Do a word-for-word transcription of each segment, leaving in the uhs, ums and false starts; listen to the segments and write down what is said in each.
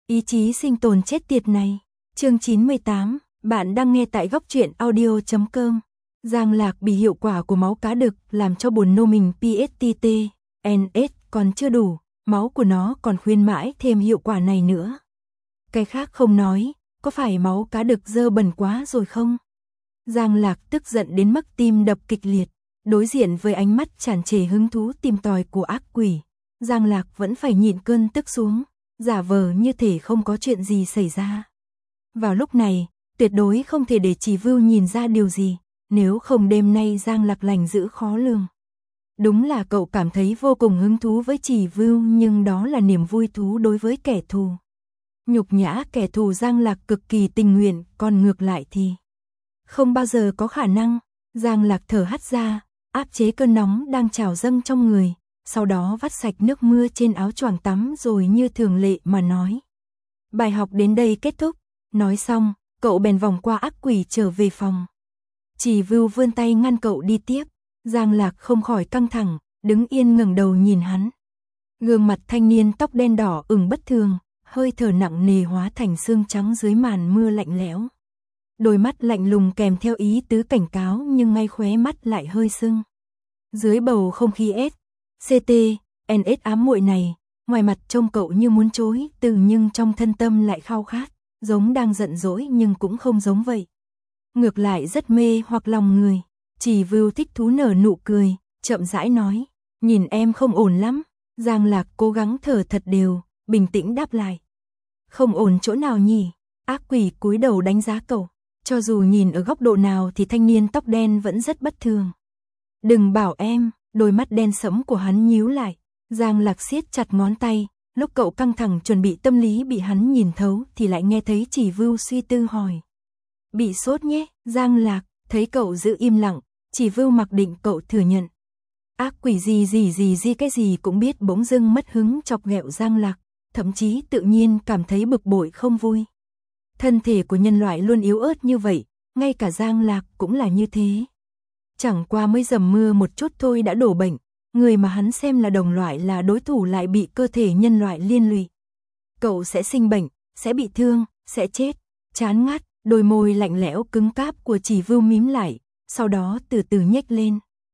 Ý chí sinh tồn chết tiệt này. Chương chín mươi tám, bạn đang nghe tại góc truyện audio chấm com. Giang Lạc bị hiệu quả của máu cá đực làm cho buồn nôn mình pê ét tê tê, en ét còn chưa đủ, máu của nó còn khuyên mãi thêm hiệu quả này nữa. Cái khác không nói, có phải máu cá đực dơ bẩn quá rồi không? Giang Lạc tức giận đến mức tim đập kịch liệt, đối diện với ánh mắt tràn trề hứng thú tìm tòi của ác quỷ. Giang Lạc vẫn phải nhịn cơn tức xuống, giả vờ như thể không có chuyện gì xảy ra. Vào lúc này, tuyệt đối không thể để Chỉ Vưu nhìn ra điều gì, nếu không đêm nay Giang Lạc lành dữ khó lường. Đúng là cậu cảm thấy vô cùng hứng thú với Chỉ Vưu, nhưng đó là niềm vui thú đối với kẻ thù. Nhục nhã kẻ thù Giang Lạc cực kỳ tình nguyện, còn ngược lại thì không bao giờ có khả năng. Giang Lạc thở hắt ra, áp chế cơn nóng đang trào dâng trong người, sau đó vắt sạch nước mưa trên áo choàng tắm rồi như thường lệ mà nói. Bài học đến đây kết thúc. Nói xong, cậu bèn vòng qua ác quỷ trở về phòng. Chỉ Vưu vươn tay ngăn cậu đi tiếp. Giang Lạc không khỏi căng thẳng, đứng yên ngẩng đầu nhìn hắn. Gương mặt thanh niên tóc đen đỏ ửng bất thường, hơi thở nặng nề hóa thành xương trắng dưới màn mưa lạnh lẽo. Đôi mắt lạnh lùng kèm theo ý tứ cảnh cáo, nhưng ngay khóe mắt lại hơi sưng. Dưới bầu không khí S, xê tê, en ét ám muội này, ngoài mặt trông cậu như muốn chối từ, nhưng trong thân tâm lại khao khát, giống đang giận dỗi nhưng cũng không giống vậy. Ngược lại rất mê hoặc lòng người. Chỉ Vưu thích thú nở nụ cười, chậm rãi nói, nhìn em không ổn lắm. Giang Lạc cố gắng thở thật đều, bình tĩnh đáp lại. Không ổn chỗ nào nhỉ? Ác quỷ cúi đầu đánh giá cậu. Cho dù nhìn ở góc độ nào thì thanh niên tóc đen vẫn rất bất thường. Đừng bảo em. Đôi mắt đen sẫm của hắn nhíu lại. Giang Lạc siết chặt ngón tay. Lúc cậu căng thẳng chuẩn bị tâm lý bị hắn nhìn thấu thì lại nghe thấy Chỉ Vưu suy tư hỏi. Bị sốt nhé. Giang Lạc thấy cậu giữ im lặng, Chỉ Vưu mặc định cậu thừa nhận. Ác quỷ gì gì gì gì cái gì cũng biết, bỗng dưng mất hứng chọc ghẹo Giang Lạc, thậm chí tự nhiên cảm thấy bực bội không vui. Thân thể của nhân loại luôn yếu ớt như vậy, ngay cả Giang Lạc cũng là như thế. Chẳng qua mới dầm mưa một chút thôi đã đổ bệnh, người mà hắn xem là đồng loại là đối thủ lại bị cơ thể nhân loại liên lụy. Cậu sẽ sinh bệnh, sẽ bị thương, sẽ chết. Chán ngắt, đôi môi lạnh lẽo cứng cáp của Chỉ Vưu mím lại, sau đó từ từ nhếch lên.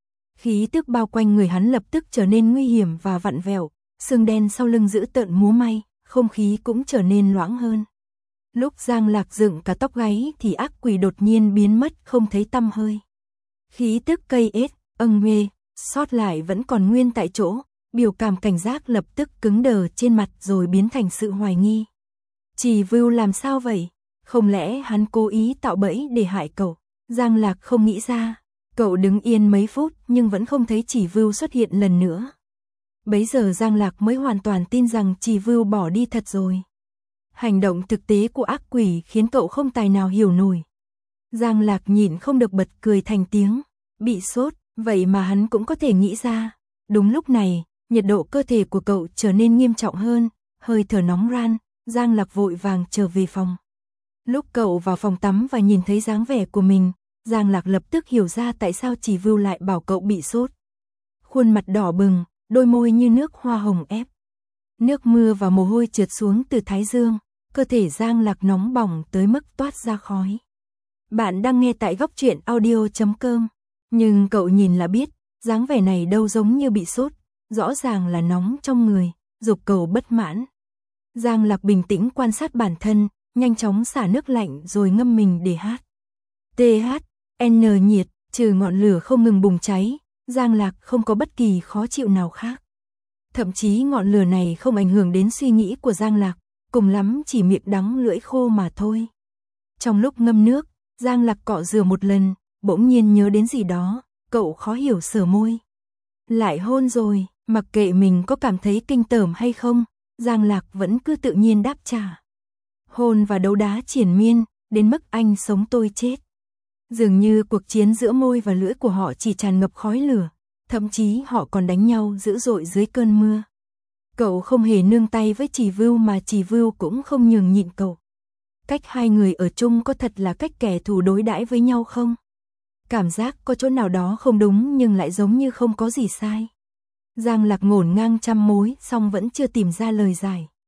Khí tức bao quanh người hắn lập tức trở nên nguy hiểm và vặn vẹo, xương đen sau lưng dữ tợn múa may, không khí cũng trở nên loãng hơn. Lúc Giang Lạc dựng cả tóc gáy thì ác quỷ đột nhiên biến mất không thấy tăm hơi. Khí tức cây ết, âng mê, sót lại vẫn còn nguyên tại chỗ, biểu cảm cảnh giác lập tức cứng đờ trên mặt rồi biến thành sự hoài nghi. Chỉ Vưu làm sao vậy? Không lẽ hắn cố ý tạo bẫy để hại cậu? Giang Lạc không nghĩ ra. Cậu đứng yên mấy phút nhưng vẫn không thấy Chỉ Vưu xuất hiện lần nữa. Bấy giờ Giang Lạc mới hoàn toàn tin rằng Chỉ Vưu bỏ đi thật rồi. Hành động thực tế của ác quỷ khiến cậu không tài nào hiểu nổi. Giang Lạc nhịn không được bật cười thành tiếng. Bị sốt, vậy mà hắn cũng có thể nghĩ ra. Đúng lúc này, nhiệt độ cơ thể của cậu trở nên nghiêm trọng hơn, hơi thở nóng ran. Giang Lạc vội vàng trở về phòng. Lúc cậu vào phòng tắm và nhìn thấy dáng vẻ của mình, Giang Lạc lập tức hiểu ra tại sao Chỉ Vưu lại bảo cậu bị sốt. Khuôn mặt đỏ bừng, đôi môi như nước hoa hồng ép. Nước mưa và mồ hôi trượt xuống từ thái dương, cơ thể Giang Lạc nóng bỏng tới mức toát ra khói. Bạn đang nghe tại góc truyện audio chấm com. Nhưng cậu nhìn là biết, dáng vẻ này đâu giống như bị sốt, rõ ràng là nóng trong người, dục cậu bất mãn. Giang Lạc bình tĩnh quan sát bản thân, nhanh chóng xả nước lạnh rồi ngâm mình để hát. tê hát en nhiệt, trừ ngọn lửa không ngừng bùng cháy, Giang Lạc không có bất kỳ khó chịu nào khác. Thậm chí ngọn lửa này không ảnh hưởng đến suy nghĩ của Giang Lạc, cùng lắm chỉ miệng đắng lưỡi khô mà thôi. Trong lúc ngâm nước, Giang Lạc cọ rửa một lần, bỗng nhiên nhớ đến gì đó, cậu khó hiểu sờ môi. Lại hôn rồi, mặc kệ mình có cảm thấy kinh tởm hay không, Giang Lạc vẫn cứ tự nhiên đáp trả. Hôn và đấu đá triền miên, đến mức anh sống tôi chết. Dường như cuộc chiến giữa môi và lưỡi của họ chỉ tràn ngập khói lửa, thậm chí họ còn đánh nhau dữ dội dưới cơn mưa. Cậu không hề nương tay với Chỉ Vưu mà Chỉ Vưu cũng không nhường nhịn cậu. Cách hai người ở chung có thật là cách kẻ thù đối đãi với nhau không? Cảm giác có chỗ nào đó không đúng nhưng lại giống như không có gì sai. Giang Lạc ngổn ngang trăm mối xong vẫn chưa tìm ra lời giải.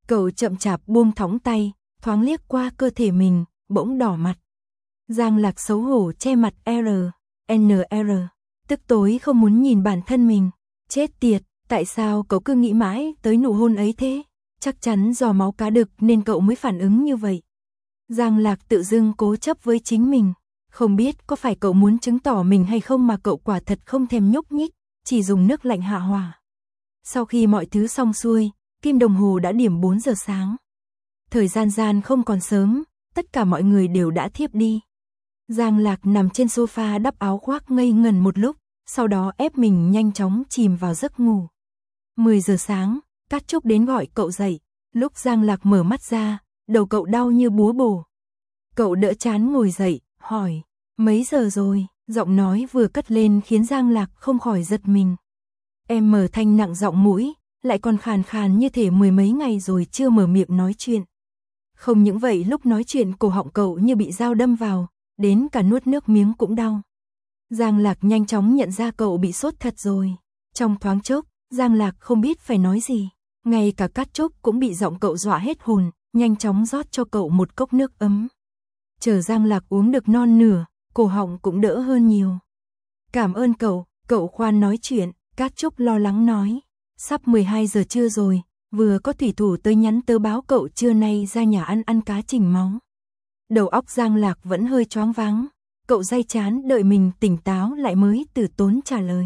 Cậu chậm chạp buông thõng tay, thoáng liếc qua cơ thể mình, bỗng đỏ mặt. Giang Lạc xấu hổ che mặt R, N R, tức tối không muốn nhìn bản thân mình. Chết tiệt, tại sao cậu cứ nghĩ mãi tới nụ hôn ấy thế? Chắc chắn do máu cá đực nên cậu mới phản ứng như vậy. Giang Lạc tự dưng cố chấp với chính mình. Không biết có phải cậu muốn chứng tỏ mình hay không mà cậu quả thật không thèm nhúc nhích, chỉ dùng nước lạnh hạ hỏa. Sau khi mọi thứ xong xuôi, kim đồng hồ đã điểm bốn giờ sáng. Thời gian gian không còn sớm, tất cả mọi người đều đã thiếp đi. Giang Lạc nằm trên sofa đắp áo khoác ngây ngần một lúc, sau đó ép mình nhanh chóng chìm vào giấc ngủ. mười giờ sáng, Cát Trúc đến gọi cậu dậy. Lúc Giang Lạc mở mắt ra, đầu cậu đau như búa bổ. Cậu đỡ chán ngồi dậy, hỏi, mấy giờ rồi? Giọng nói vừa cất lên khiến Giang Lạc không khỏi giật mình. Em mở thanh nặng giọng mũi, lại còn khàn khàn như thể mười mấy ngày rồi chưa mở miệng nói chuyện. Không những vậy, lúc nói chuyện cổ họng cậu như bị dao đâm vào, đến cả nuốt nước miếng cũng đau. Giang Lạc nhanh chóng nhận ra cậu bị sốt thật rồi. Trong thoáng chốc, Giang Lạc không biết phải nói gì. Ngay cả Cát Trúc cũng bị giọng cậu dọa hết hồn, nhanh chóng rót cho cậu một cốc nước ấm. Chờ Giang Lạc uống được non nửa, cổ họng cũng đỡ hơn nhiều. Cảm ơn cậu, cậu khoan nói chuyện. Cát Trúc lo lắng nói. Sắp mười hai giờ trưa rồi, vừa có thủy thủ tới nhắn tớ báo cậu trưa nay ra nhà ăn ăn cá chỉnh máu. Đầu óc Giang Lạc vẫn hơi choáng váng. Cậu day chán đợi mình tỉnh táo lại mới từ tốn trả lời.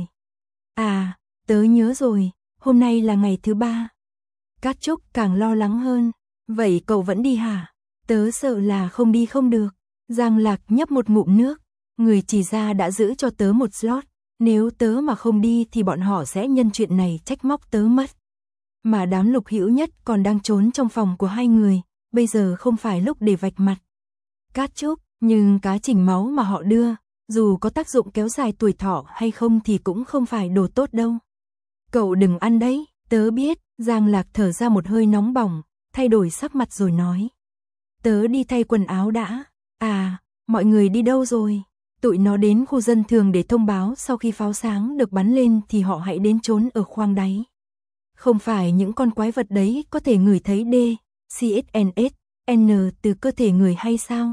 À, tớ nhớ rồi, hôm nay là ngày thứ ba. Cát Trúc càng lo lắng hơn. Vậy cậu vẫn đi hả? Tớ sợ là không đi không được. Giang Lạc nhấp một ngụm nước. Người chỉ ra đã giữ cho tớ một slot. Nếu tớ mà không đi thì bọn họ sẽ nhân chuyện này trách móc tớ mất. Mà đám Lục Hữu Nhất còn đang trốn trong phòng của hai người. Bây giờ không phải lúc để vạch mặt. Cát Trúc, nhưng cá chỉnh máu mà họ đưa, dù có tác dụng kéo dài tuổi thọ hay không thì cũng không phải đồ tốt đâu. Cậu đừng ăn đấy, tớ biết. Giang Lạc thở ra một hơi nóng bỏng, thay đổi sắc mặt rồi nói. Tớ đi thay quần áo đã. À, mọi người đi đâu rồi? Tụi nó đến khu dân thường để thông báo sau khi pháo sáng được bắn lên thì họ hãy đến trốn ở khoang đáy. Không phải những con quái vật đấy có thể ngửi thấy D, C S N S, N từ cơ thể người hay sao?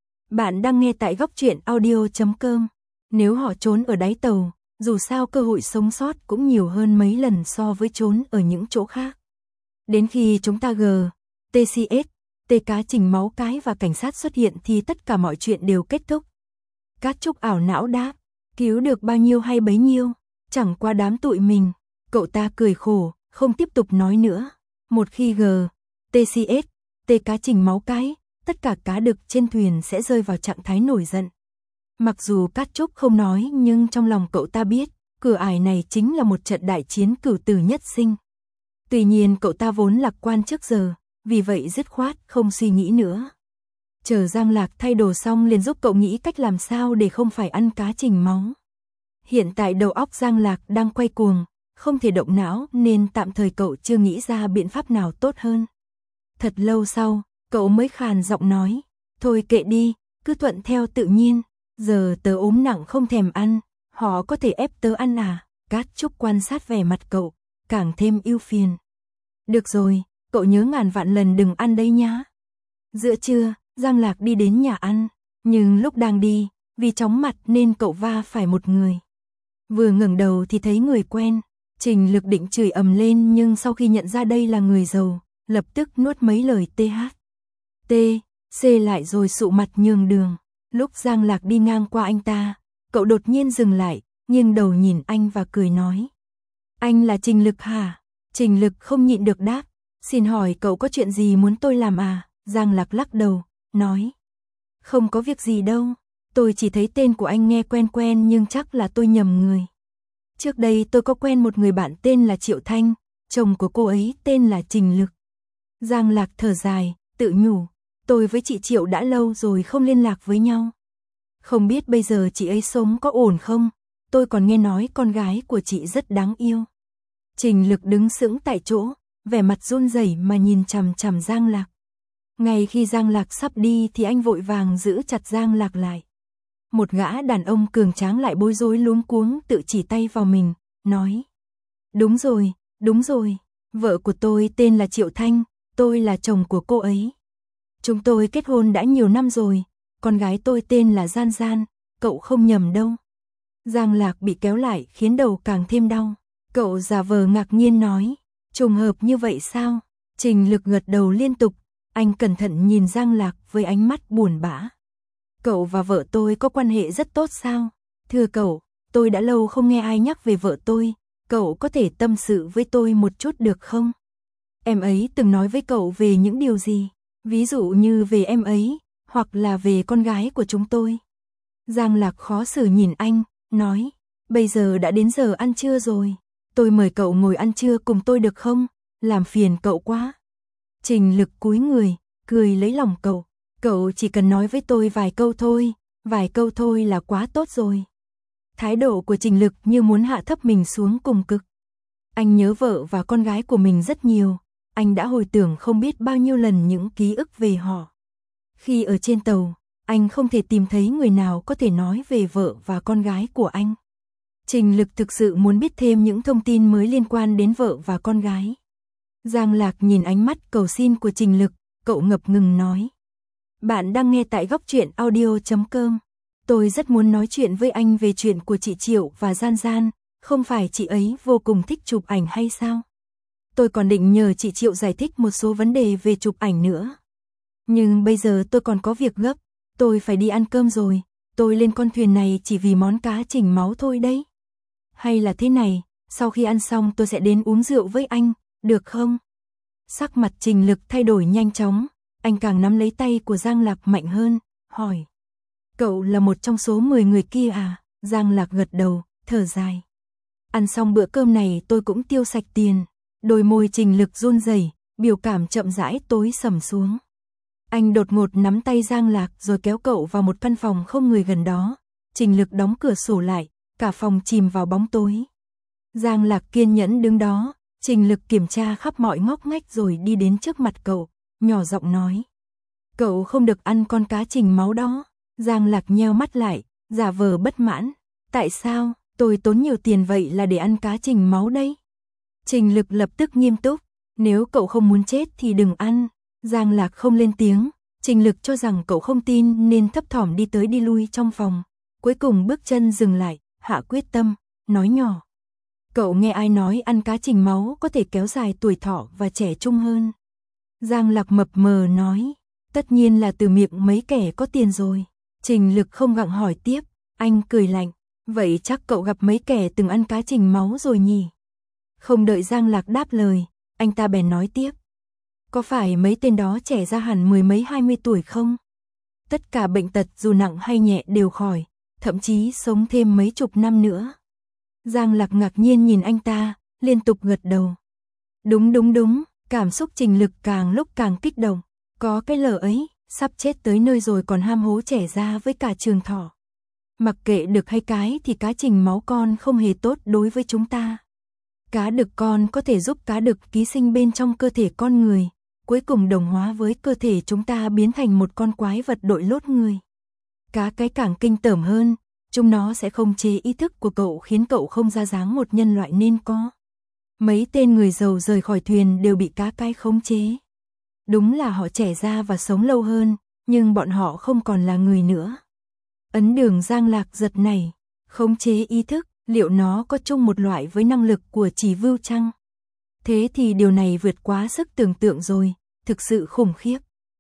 Bạn đang nghe tại góc truyện audio chấm com. Nếu họ trốn ở đáy tàu, dù sao cơ hội sống sót cũng nhiều hơn mấy lần so với trốn ở những chỗ khác. Đến khi chúng ta G, T C S, T cá chỉnh máu cái và cảnh sát xuất hiện thì tất cả mọi chuyện đều kết thúc. Cát Trúc ảo não đáp, cứu được bao nhiêu hay bấy nhiêu, chẳng qua đám tụi mình. Cậu ta cười khổ, không tiếp tục nói nữa. Một khi G, T C S, T cá chỉnh máu cái, tất cả cá đực trên thuyền sẽ rơi vào trạng thái nổi giận. Mặc dù Cát Trúc không nói nhưng trong lòng cậu ta biết, cửa ải này chính là một trận đại chiến cửu tử nhất sinh. Tuy nhiên cậu ta vốn lạc quan trước giờ, vì vậy dứt khoát không suy nghĩ nữa. Chờ Giang Lạc thay đồ xong liền giúp cậu nghĩ cách làm sao để không phải ăn cá chỉnh máu. Hiện tại đầu óc Giang Lạc đang quay cuồng, không thể động não nên tạm thời cậu chưa nghĩ ra biện pháp nào tốt hơn. Thật lâu sau, cậu mới khàn giọng nói, thôi kệ đi, cứ thuận theo tự nhiên, giờ tớ ốm nặng không thèm ăn, họ có thể ép tớ ăn à? Cát Trúc quan sát vẻ mặt cậu, càng thêm ưu phiền. Được rồi, cậu nhớ ngàn vạn lần đừng ăn đấy nhá. Giữa trưa, Giang Lạc đi đến nhà ăn, nhưng lúc đang đi, vì chóng mặt nên cậu va phải một người. Vừa ngẩng đầu thì thấy người quen, Trình Lực định chửi ầm lên nhưng sau khi nhận ra đây là người giàu, lập tức nuốt mấy lời T H. T, C lại rồi sụ mặt nhường đường. Lúc Giang Lạc đi ngang qua anh ta, cậu đột nhiên dừng lại, nghiêng đầu nhìn anh và cười nói. Anh là Trình Lực hả? Trình Lực không nhịn được đáp, xin hỏi cậu có chuyện gì muốn tôi làm à? Giang Lạc lắc đầu, nói. Không có việc gì đâu, tôi chỉ thấy tên của anh nghe quen quen nhưng chắc là tôi nhầm người. Trước đây tôi có quen một người bạn tên là Triệu Thanh, chồng của cô ấy tên là Trình Lực. Giang Lạc thở dài, tự nhủ, tôi với chị Triệu đã lâu rồi không liên lạc với nhau. Không biết bây giờ chị ấy sống có ổn không, tôi còn nghe nói con gái của chị rất đáng yêu. Trình Lực đứng sững tại chỗ, vẻ mặt run rẩy mà nhìn chằm chằm Giang Lạc. Ngay khi Giang Lạc sắp đi thì anh vội vàng giữ chặt Giang Lạc lại. Một gã đàn ông cường tráng lại bối rối luống cuống tự chỉ tay vào mình, nói. Đúng rồi, đúng rồi, vợ của tôi tên là Triệu Thanh, tôi là chồng của cô ấy. Chúng tôi kết hôn đã nhiều năm rồi, con gái tôi tên là Gian Gian, cậu không nhầm đâu. Giang Lạc bị kéo lại khiến đầu càng thêm đau. Cậu giả vờ ngạc nhiên nói, trùng hợp như vậy sao? Trình Lực gật đầu liên tục, anh cẩn thận nhìn Giang Lạc với ánh mắt buồn bã. Cậu và vợ tôi có quan hệ rất tốt sao? Thưa cậu, tôi đã lâu không nghe ai nhắc về vợ tôi, cậu có thể tâm sự với tôi một chút được không? Em ấy từng nói với cậu về những điều gì? Ví dụ như về em ấy, hoặc là về con gái của chúng tôi. Giang Lạc khó xử nhìn anh, nói, bây giờ đã đến giờ ăn trưa rồi, tôi mời cậu ngồi ăn trưa cùng tôi được không? Làm phiền cậu quá. Trình Lực cúi người, cười lấy lòng cậu, cậu chỉ cần nói với tôi vài câu thôi, vài câu thôi là quá tốt rồi. Thái độ của Trình Lực như muốn hạ thấp mình xuống cùng cực. Anh nhớ vợ và con gái của mình rất nhiều, anh đã hồi tưởng không biết bao nhiêu lần những ký ức về họ. Khi ở trên tàu, anh không thể tìm thấy người nào có thể nói về vợ và con gái của anh. Trình Lực thực sự muốn biết thêm những thông tin mới liên quan đến vợ và con gái. Giang Lạc nhìn ánh mắt cầu xin của Trình Lực, cậu ngập ngừng nói. Bạn đang nghe tại góc truyện audio chấm com. Tôi rất muốn nói chuyện với anh về chuyện của chị Triệu và Gian Gian, không phải chị ấy vô cùng thích chụp ảnh hay sao? Tôi còn định nhờ chị Triệu giải thích một số vấn đề về chụp ảnh nữa. Nhưng bây giờ tôi còn có việc gấp, tôi phải đi ăn cơm rồi, tôi lên con thuyền này chỉ vì món cá chỉnh máu thôi đấy. Hay là thế này, sau khi ăn xong tôi sẽ đến uống rượu với anh, được không? Sắc mặt Trình Lực thay đổi nhanh chóng, anh càng nắm lấy tay của Giang Lạc mạnh hơn, hỏi. Cậu là một trong số mười người kia à? Giang Lạc gật đầu, thở dài. Ăn xong bữa cơm này tôi cũng tiêu sạch tiền. Đôi môi Trình Lực run rẩy, biểu cảm chậm rãi tối sầm xuống. Anh đột ngột nắm tay Giang Lạc rồi kéo cậu vào một căn phòng không người gần đó. Trình Lực đóng cửa sổ lại, cả phòng chìm vào bóng tối. Giang Lạc kiên nhẫn đứng đó, Trình Lực kiểm tra khắp mọi ngóc ngách rồi đi đến trước mặt cậu, nhỏ giọng nói. Cậu không được ăn con cá chỉnh máu đó. Giang Lạc nheo mắt lại, giả vờ bất mãn. Tại sao, tôi tốn nhiều tiền vậy là để ăn cá chỉnh máu đây? Trình Lực lập tức nghiêm túc, nếu cậu không muốn chết thì đừng ăn. Giang Lạc không lên tiếng, Trình Lực cho rằng cậu không tin nên thấp thỏm đi tới đi lui trong phòng. Cuối cùng bước chân dừng lại, hạ quyết tâm, nói nhỏ. Cậu nghe ai nói ăn cá chỉnh máu có thể kéo dài tuổi thọ và trẻ trung hơn? Giang Lạc mập mờ nói, tất nhiên là từ miệng mấy kẻ có tiền rồi. Trình Lực không gặng hỏi tiếp, anh cười lạnh, vậy chắc cậu gặp mấy kẻ từng ăn cá chỉnh máu rồi nhỉ? Không đợi Giang Lạc đáp lời, anh ta bèn nói tiếp. Có phải mấy tên đó trẻ ra hẳn mười mấy hai mươi tuổi không? Tất cả bệnh tật dù nặng hay nhẹ đều khỏi, thậm chí sống thêm mấy chục năm nữa. Giang Lạc ngạc nhiên nhìn anh ta, liên tục gật đầu. Đúng đúng đúng, cảm xúc Trình Lực càng lúc càng kích động. Có cái lờ ấy, sắp chết tới nơi rồi còn ham hố trẻ ra với cả trường thọ. Mặc kệ đực hay cái thì cá chỉnh máu con không hề tốt đối với chúng ta. Cá đực con có thể giúp cá đực ký sinh bên trong cơ thể con người, cuối cùng đồng hóa với cơ thể chúng ta biến thành một con quái vật đội lốt người. Cá cái càng kinh tởm hơn, chúng nó sẽ khống chế ý thức của cậu khiến cậu không ra dáng một nhân loại nên có. Mấy tên người giàu rời khỏi thuyền đều bị cá cái khống chế. Đúng là họ trẻ ra và sống lâu hơn, nhưng bọn họ không còn là người nữa. Ấn Đường Giang Lạc giật nảy, khống chế ý thức, liệu nó có chung một loại với năng lực của Chỉ Vưu chăng? Thế thì điều này vượt quá sức tưởng tượng rồi, thực sự khủng khiếp.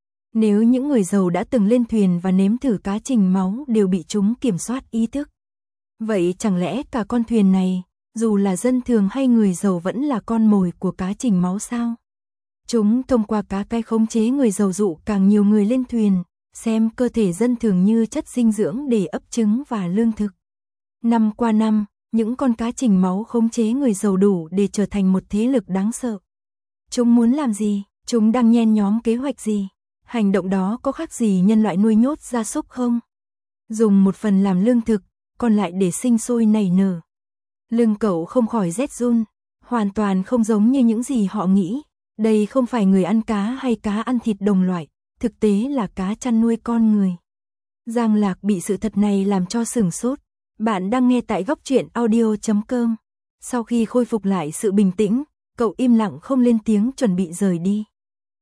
Nếu những người giàu đã từng lên thuyền và nếm thử cá chỉnh máu đều bị chúng kiểm soát ý thức, vậy chẳng lẽ cả con thuyền này, dù là dân thường hay người giàu vẫn là con mồi của cá chỉnh máu sao? Chúng thông qua cá cái khống chế người giàu dụ càng nhiều người lên thuyền, xem cơ thể dân thường như chất dinh dưỡng để ấp trứng và lương thực. Năm qua năm, những con cá chỉnh máu khống chế người giàu đủ để trở thành một thế lực đáng sợ. Chúng muốn làm gì? Chúng đang nhen nhóm kế hoạch gì? Hành động đó có khác gì nhân loại nuôi nhốt gia súc không? Dùng một phần làm lương thực, còn lại để sinh sôi nảy nở. Lưng cậu không khỏi rét run, hoàn toàn không giống như những gì họ nghĩ. Đây không phải người ăn cá hay cá ăn thịt đồng loại, thực tế là cá chăn nuôi con người. Giang Lạc bị sự thật này làm cho sửng sốt. Bạn đang nghe tại góc truyện audio chấm com. Sau khi khôi phục lại sự bình tĩnh, cậu im lặng không lên tiếng chuẩn bị rời đi.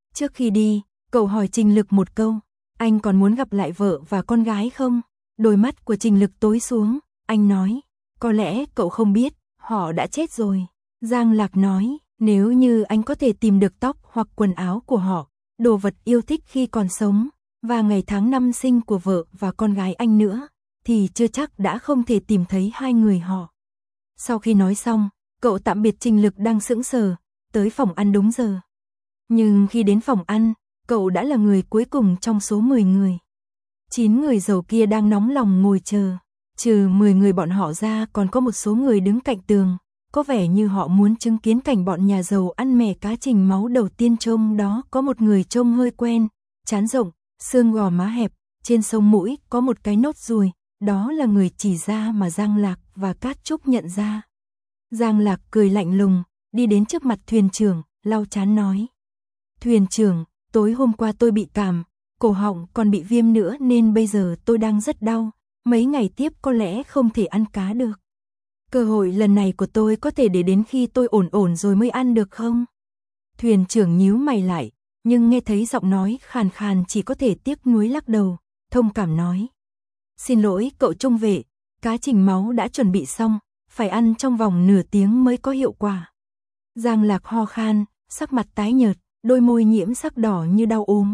Trước khi đi, cậu hỏi Trình Lực một câu, anh còn muốn gặp lại vợ và con gái không? Đôi mắt của Trình Lực tối xuống, anh nói, có lẽ cậu không biết, họ đã chết rồi. Giang Lạc nói, nếu như anh có thể tìm được tóc hoặc quần áo của họ, đồ vật yêu thích khi còn sống, và ngày tháng năm sinh của vợ và con gái anh nữa, thì chưa chắc đã không thể tìm thấy hai người họ. Sau khi nói xong, cậu tạm biệt Trình Lực đang sững sờ, tới phòng ăn đúng giờ. Nhưng khi đến phòng ăn, cậu đã là người cuối cùng trong số mười người. chín người giàu kia đang nóng lòng ngồi chờ, trừ mười người bọn họ ra còn có một số người đứng cạnh tường, có vẻ như họ muốn chứng kiến cảnh bọn nhà giàu ăn mè cá Trình Máu đầu tiên. Trông đó có một người trông hơi quen, trán rộng, xương gò má hẹp, trên sống mũi có một cái nốt ruồi, đó là người Chỉ Gia mà Giang Lạc và Cát Trúc nhận ra. Giang Lạc cười lạnh lùng, đi đến trước mặt thuyền trưởng, lau trán nói. Thuyền trưởng, tối hôm qua tôi bị cảm, cổ họng còn bị viêm nữa nên bây giờ tôi đang rất đau, mấy ngày tiếp có lẽ không thể ăn cá được. Cơ hội lần này của tôi có thể để đến khi tôi ổn ổn rồi mới ăn được không? Thuyền trưởng nhíu mày lại, nhưng nghe thấy giọng nói khàn khàn chỉ có thể tiếc nuối lắc đầu, thông cảm nói. Xin lỗi cậu trung vệ, cá Trình Máu đã chuẩn bị xong, phải ăn trong vòng nửa tiếng mới có hiệu quả. Giang Lạc ho khan, sắc mặt tái nhợt, đôi môi nhiễm sắc đỏ như đau ốm.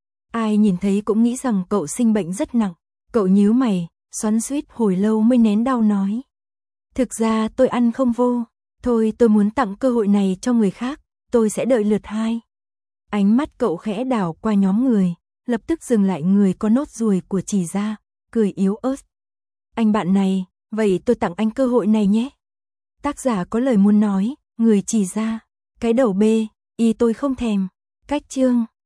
Ai nhìn thấy cũng nghĩ rằng cậu sinh bệnh rất nặng, cậu nhíu mày, xoắn xuýt hồi lâu mới nén đau nói. Thực ra tôi ăn không vô, thôi tôi muốn tặng cơ hội này cho người khác, tôi sẽ đợi lượt hai. Ánh mắt cậu khẽ đảo qua nhóm người, lập tức dừng lại người có nốt ruồi của Chỉ Gia, cười yếu ớt. Anh bạn này, vậy tôi tặng anh cơ hội này nhé. Tác giả có lời muốn nói, người Chỉ Gia, cái đầu B, y tôi không thèm, cách chương.